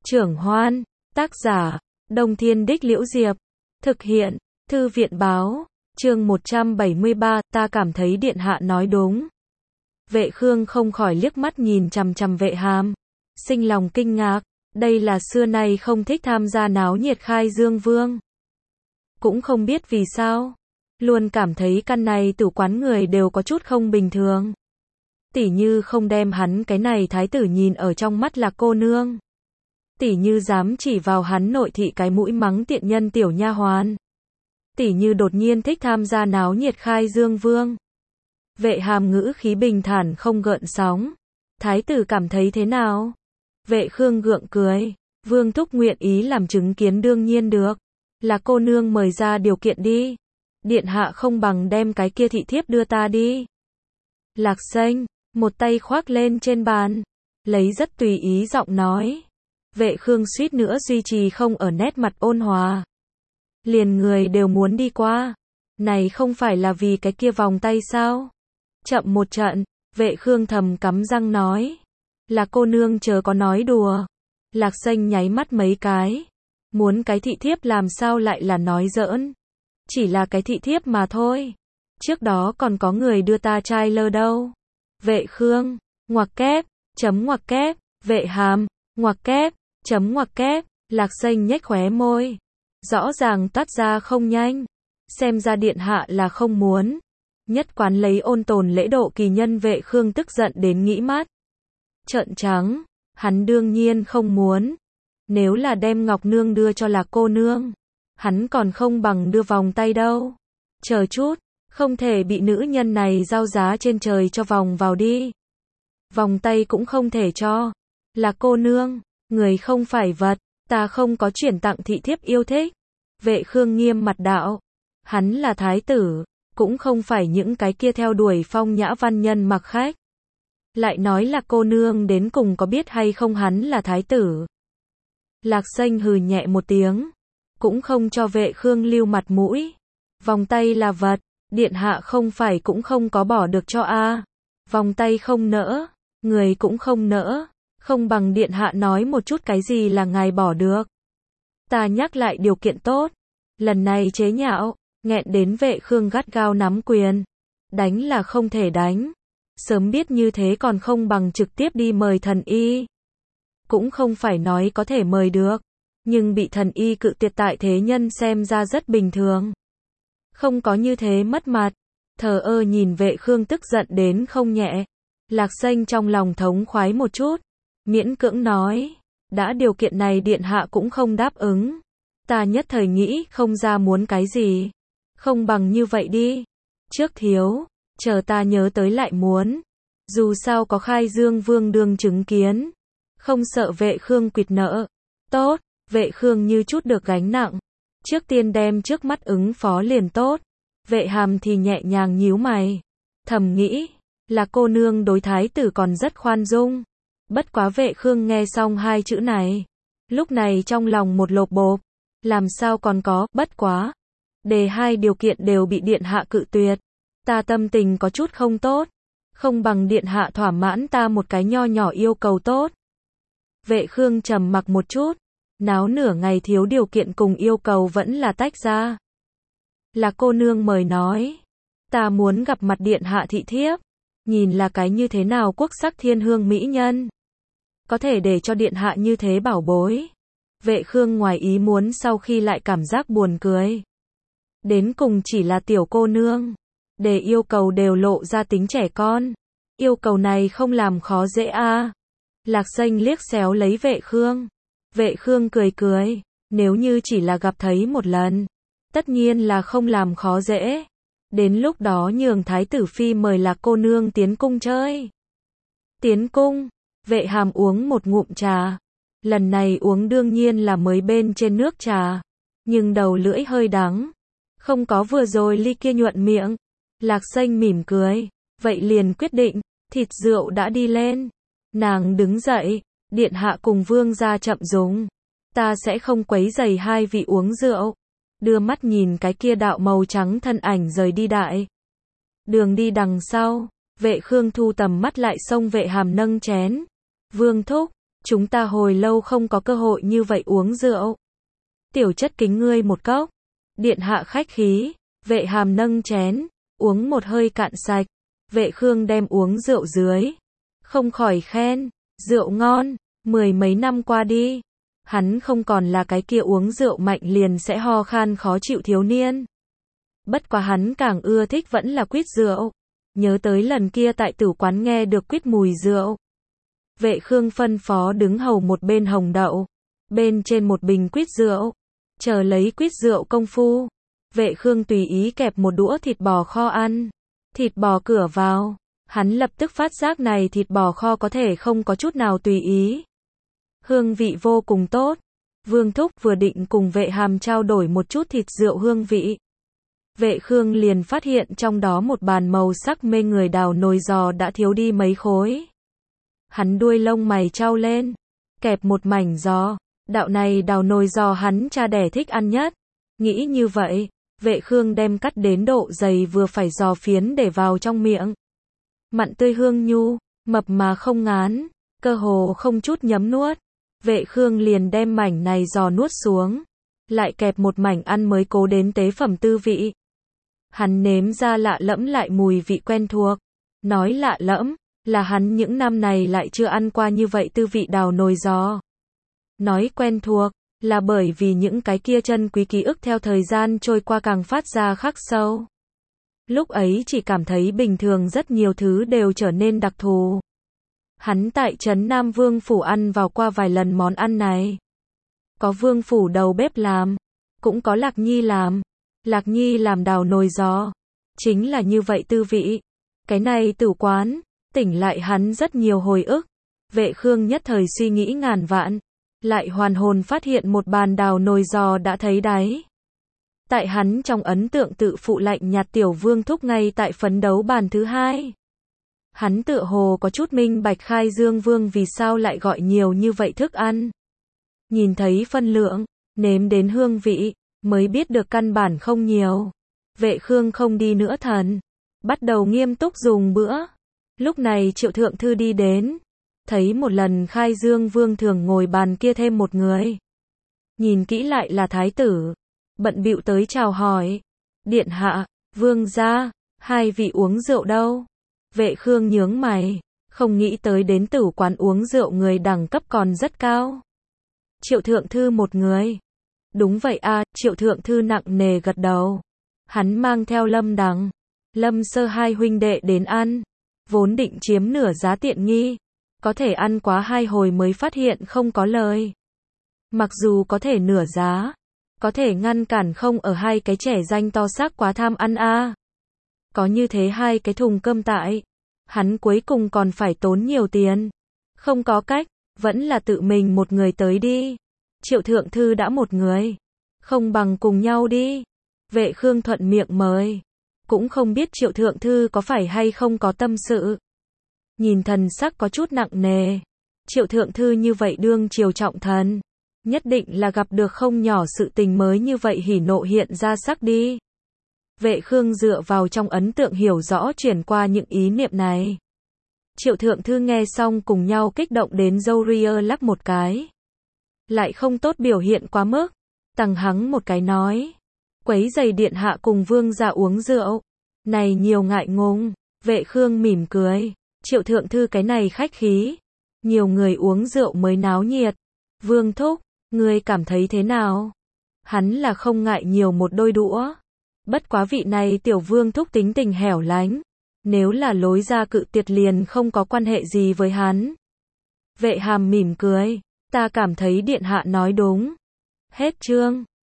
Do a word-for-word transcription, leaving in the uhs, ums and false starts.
Trưởng Hoan, tác giả, Đông Thiên Đích Liễu Diệp, thực hiện, Thư viện Báo, chương một trăm bảy mươi ba, ta cảm thấy điện hạ nói đúng. Vệ Khương không khỏi liếc mắt nhìn chằm chằm Vệ Hàm, sinh lòng kinh ngạc, đây là xưa nay không thích tham gia náo nhiệt khai dương vương. Cũng không biết vì sao, luôn cảm thấy căn này tử quán người đều có chút không bình thường. Tỉ như không đem hắn cái này thái tử nhìn ở trong mắt là cô nương. Tỉ như dám chỉ vào hắn nội thị cái mũi mắng tiện nhân tiểu nha hoàn. Tỉ như đột nhiên thích tham gia náo nhiệt khai dương vương. Vệ Hàm ngữ khí bình thản không gợn sóng. Thái tử cảm thấy thế nào? Vệ Khương gượng cười. Vương thúc nguyện ý làm chứng kiến đương nhiên được. Là cô nương mời ra điều kiện đi. Điện hạ không bằng đem cái kia thị thiếp đưa ta đi. Lạc Xanh, một tay khoác lên trên bàn. Lấy rất tùy ý giọng nói. Vệ Khương suýt nữa duy trì không ở nét mặt ôn hòa. Liền người đều muốn đi qua. Này không phải là vì cái kia vòng tay sao? Chậm một trận, Vệ Khương thầm cắm răng nói. Là cô nương chớ có nói đùa. Lạc Xanh nháy mắt mấy cái. Muốn cái thị thiếp làm sao lại là nói giỡn. Chỉ là cái thị thiếp mà thôi. Trước đó còn có người đưa ta trai lơ đâu. Vệ Khương, ngoặc kép, chấm ngoặc kép, Vệ Hàm, ngoặc kép, chấm ngoặc kép, Lạc Xanh nhếch khóe môi. Rõ ràng toát ra không nhanh. Xem ra điện hạ là không muốn. Nhất quán lấy ôn tồn lễ độ kỳ nhân Vệ Khương tức giận đến nghĩ mắt. Trợn trắng, hắn đương nhiên không muốn. Nếu là đem Ngọc Nương đưa cho Lạc cô nương, hắn còn không bằng đưa vòng tay đâu. Chờ chút, không thể bị nữ nhân này giao giá trên trời cho vòng vào đi. Vòng tay cũng không thể cho. Lạc cô nương, người không phải vật, ta không có chuyển tặng thị thiếp yêu thích. Vệ Khương nghiêm mặt đạo. Hắn là thái tử, cũng không phải những cái kia theo đuổi phong nhã văn nhân mặc khách. Lại nói là cô nương đến cùng có biết hay không hắn là thái tử. Lạc Xanh hừ nhẹ một tiếng, cũng không cho Vệ Khương lưu mặt mũi. Vòng tay là vật, điện hạ không phải cũng không có bỏ được cho a. Vòng tay không nỡ, người cũng không nỡ, không bằng điện hạ nói một chút cái gì là ngài bỏ được. Ta nhắc lại điều kiện tốt. Lần này chế nhạo, nghẹn đến Vệ Khương gắt gao nắm quyền. Đánh là không thể đánh. Sớm biết như thế còn không bằng trực tiếp đi mời thần y. Cũng không phải nói có thể mời được, nhưng bị thần y cự tuyệt tại thế nhân xem ra rất bình thường. Không có như thế mất mặt. Thờ ơ nhìn Vệ Khương tức giận đến không nhẹ. Lạc Xanh trong lòng thống khoái một chút, miễn cưỡng nói. Đã điều kiện này điện hạ cũng không đáp ứng. Ta nhất thời nghĩ không ra muốn cái gì. Không bằng như vậy đi. Trước thiếu, chờ ta nhớ tới lại muốn. Dù sao có khai dương vương đương chứng kiến. Không sợ Vệ Khương quỵt nợ. Tốt, Vệ Khương như chút được gánh nặng. Trước tiên đem trước mắt ứng phó liền tốt. Vệ Hàm thì nhẹ nhàng nhíu mày. Thầm nghĩ, là cô nương đối thái tử còn rất khoan dung. Bất quá Vệ Khương nghe xong hai chữ này. Lúc này trong lòng một lộp bộp. Làm sao còn có, bất quá. Đề hai điều kiện đều bị điện hạ cự tuyệt. Ta tâm tình có chút không tốt. Không bằng điện hạ thỏa mãn ta một cái nho nhỏ yêu cầu tốt. Vệ Khương trầm mặc một chút. Náo nửa ngày thiếu điều kiện cùng yêu cầu vẫn là tách ra. Là cô nương mời nói. Ta muốn gặp mặt điện hạ thị thiếp. Nhìn là cái như thế nào quốc sắc thiên hương mỹ nhân. Có thể để cho điện hạ như thế bảo bối. Vệ Khương ngoài ý muốn sau khi lại cảm giác buồn cười. Đến cùng chỉ là tiểu cô nương. Để yêu cầu đều lộ ra tính trẻ con. Yêu cầu này không làm khó dễ a. À. Lạc Xanh liếc xéo lấy Vệ Khương. Vệ Khương cười cười. Nếu như chỉ là gặp thấy một lần. Tất nhiên là không làm khó dễ. Đến lúc đó nhường thái tử phi mời Lạc cô nương tiến cung chơi. Tiến cung. Vệ Hàm uống một ngụm trà. Lần này uống đương nhiên là mới bên trên nước trà. Nhưng đầu lưỡi hơi đắng. Không có vừa rồi ly kia nhuận miệng. Lạc Xanh mỉm cười. Vậy liền quyết định. Thịt rượu đã đi lên. Nàng đứng dậy. Điện hạ cùng vương gia chậm dùng. Ta sẽ không quấy rầy hai vị uống rượu. Đưa mắt nhìn cái kia đạo màu trắng thân ảnh rời đi đại. Đường đi đằng sau. Vệ Khương thu tầm mắt lại xông Vệ Hàm nâng chén. Vương thúc. chúng ta hồi lâu không có cơ hội như vậy uống rượu. Tiểu chất kính ngươi một cốc. Điện hạ khách khí, Vệ Hàm nâng chén, uống một hơi cạn sạch. Vệ Khương đem uống rượu dưới, không khỏi khen, rượu ngon, mười mấy năm qua đi, hắn không còn là cái kia uống rượu mạnh liền sẽ ho khan khó chịu thiếu niên. Bất quá hắn càng ưa thích vẫn là quýt rượu, nhớ tới lần kia tại tử quán nghe được quýt mùi rượu. Vệ Khương phân phó đứng hầu một bên hồng đậu, bên trên một bình quýt rượu, chờ lấy quýt rượu công phu. Vệ Khương tùy ý kẹp một đũa thịt bò kho ăn. Thịt bò cửa vào, hắn lập tức phát giác này thịt bò kho có thể không có chút nào tùy ý. Hương vị vô cùng tốt. Vương Thúc vừa định cùng Vệ Hàm trao đổi một chút thịt rượu hương vị. Vệ Khương liền phát hiện trong đó một bàn màu sắc mê người đào nồi giò đã thiếu đi mấy khối. Hắn đuôi lông mày trao lên, kẹp một mảnh giò, đạo này đào nồi giò hắn cha đẻ thích ăn nhất. Nghĩ như vậy, Vệ Khương đem cắt đến độ dày vừa phải giò phiến để vào trong miệng. Mặn tươi hương nhu, mập mà không ngán, cơ hồ không chút nhấm nuốt. Vệ Khương liền đem mảnh này giò nuốt xuống, lại kẹp một mảnh ăn mới cố đến tế phẩm tư vị. Hắn nếm ra lạ lẫm lại mùi vị quen thuộc. Nói lạ lẫm, là hắn những năm này lại chưa ăn qua như vậy tư vị đào nồi giò. Nói quen thuộc, là bởi vì những cái kia chân quý ký ức theo thời gian trôi qua càng phát ra khắc sâu. Lúc ấy chỉ cảm thấy bình thường rất nhiều thứ đều trở nên đặc thù. Hắn tại trấn Nam Vương Phủ ăn vào qua vài lần món ăn này. Có Vương Phủ đầu bếp làm, cũng có Lạc Nhi làm. Lạc Nhi làm đào nồi giò, chính là như vậy tư vị. Cái này tử quán, tỉnh lại hắn rất nhiều hồi ức. Vệ Khương nhất thời suy nghĩ ngàn vạn, lại hoàn hồn phát hiện một bàn đào nồi giò đã thấy đáy. Tại hắn trong ấn tượng tự phụ lạnh nhạt tiểu Vương Thúc ngay tại phấn đấu bàn thứ hai. Hắn tựa hồ có chút minh bạch Khai Dương Vương vì sao lại gọi nhiều như vậy thức ăn. Nhìn thấy phân lượng, nếm đến hương vị, mới biết được căn bản không nhiều. Vệ Khương không đi nữa thần, bắt đầu nghiêm túc dùng bữa. Lúc này Triệu Thượng Thư đi đến, thấy một lần Khai Dương Vương thường ngồi bàn kia thêm một người. Nhìn kỹ lại là thái tử, bận bịu tới chào hỏi. Điện hạ, vương gia, hai vị uống rượu đâu? Vệ Khương nhướng mày, không nghĩ tới đến tử quán uống rượu người đẳng cấp còn rất cao. Triệu Thượng Thư một người. Đúng vậy a, à, Triệu Thượng Thư nặng nề gật đầu. Hắn mang theo Lâm Đằng, Lâm Sơ hai huynh đệ đến ăn, vốn định chiếm nửa giá tiện nghi, có thể ăn quá hai hồi mới phát hiện không có lời. Mặc dù có thể nửa giá, có thể ngăn cản không ở hai cái trẻ danh to xác quá tham ăn a. À. Có như thế hai cái thùng cơm tại, hắn cuối cùng còn phải tốn nhiều tiền. Không có cách, vẫn là tự mình một người tới đi. Triệu Thượng Thư đã một người, không bằng cùng nhau đi. Vệ Khương thuận miệng mời, cũng không biết Triệu Thượng Thư có phải hay không có tâm sự. Nhìn thần sắc có chút nặng nề, Triệu Thượng Thư như vậy đương triều trọng thần, nhất định là gặp được không nhỏ sự tình mới như vậy hỉ nộ hiện ra sắc đi. Vệ Khương dựa vào trong ấn tượng hiểu rõ chuyển qua những ý niệm này. Triệu Thượng Thư nghe xong cùng nhau kích động đến râu ria lắc một cái. Lại không tốt biểu hiện quá mức, tằng hắng một cái nói. Quấy giày điện hạ cùng vương gia uống rượu. Này nhiều ngại ngùng. Vệ Khương mỉm cười. Triệu Thượng Thư cái này khách khí. Nhiều người uống rượu mới náo nhiệt. Vương Thúc, ngươi cảm thấy thế nào? Hắn là không ngại nhiều một đôi đũa. Bất quá vị này tiểu Vương Thúc tính tình hẻo lánh. Nếu là lối ra cự tuyệt liền không có quan hệ gì với hắn. Vệ Hàm mỉm cười. Ta cảm thấy điện hạ nói đúng. Hết chương.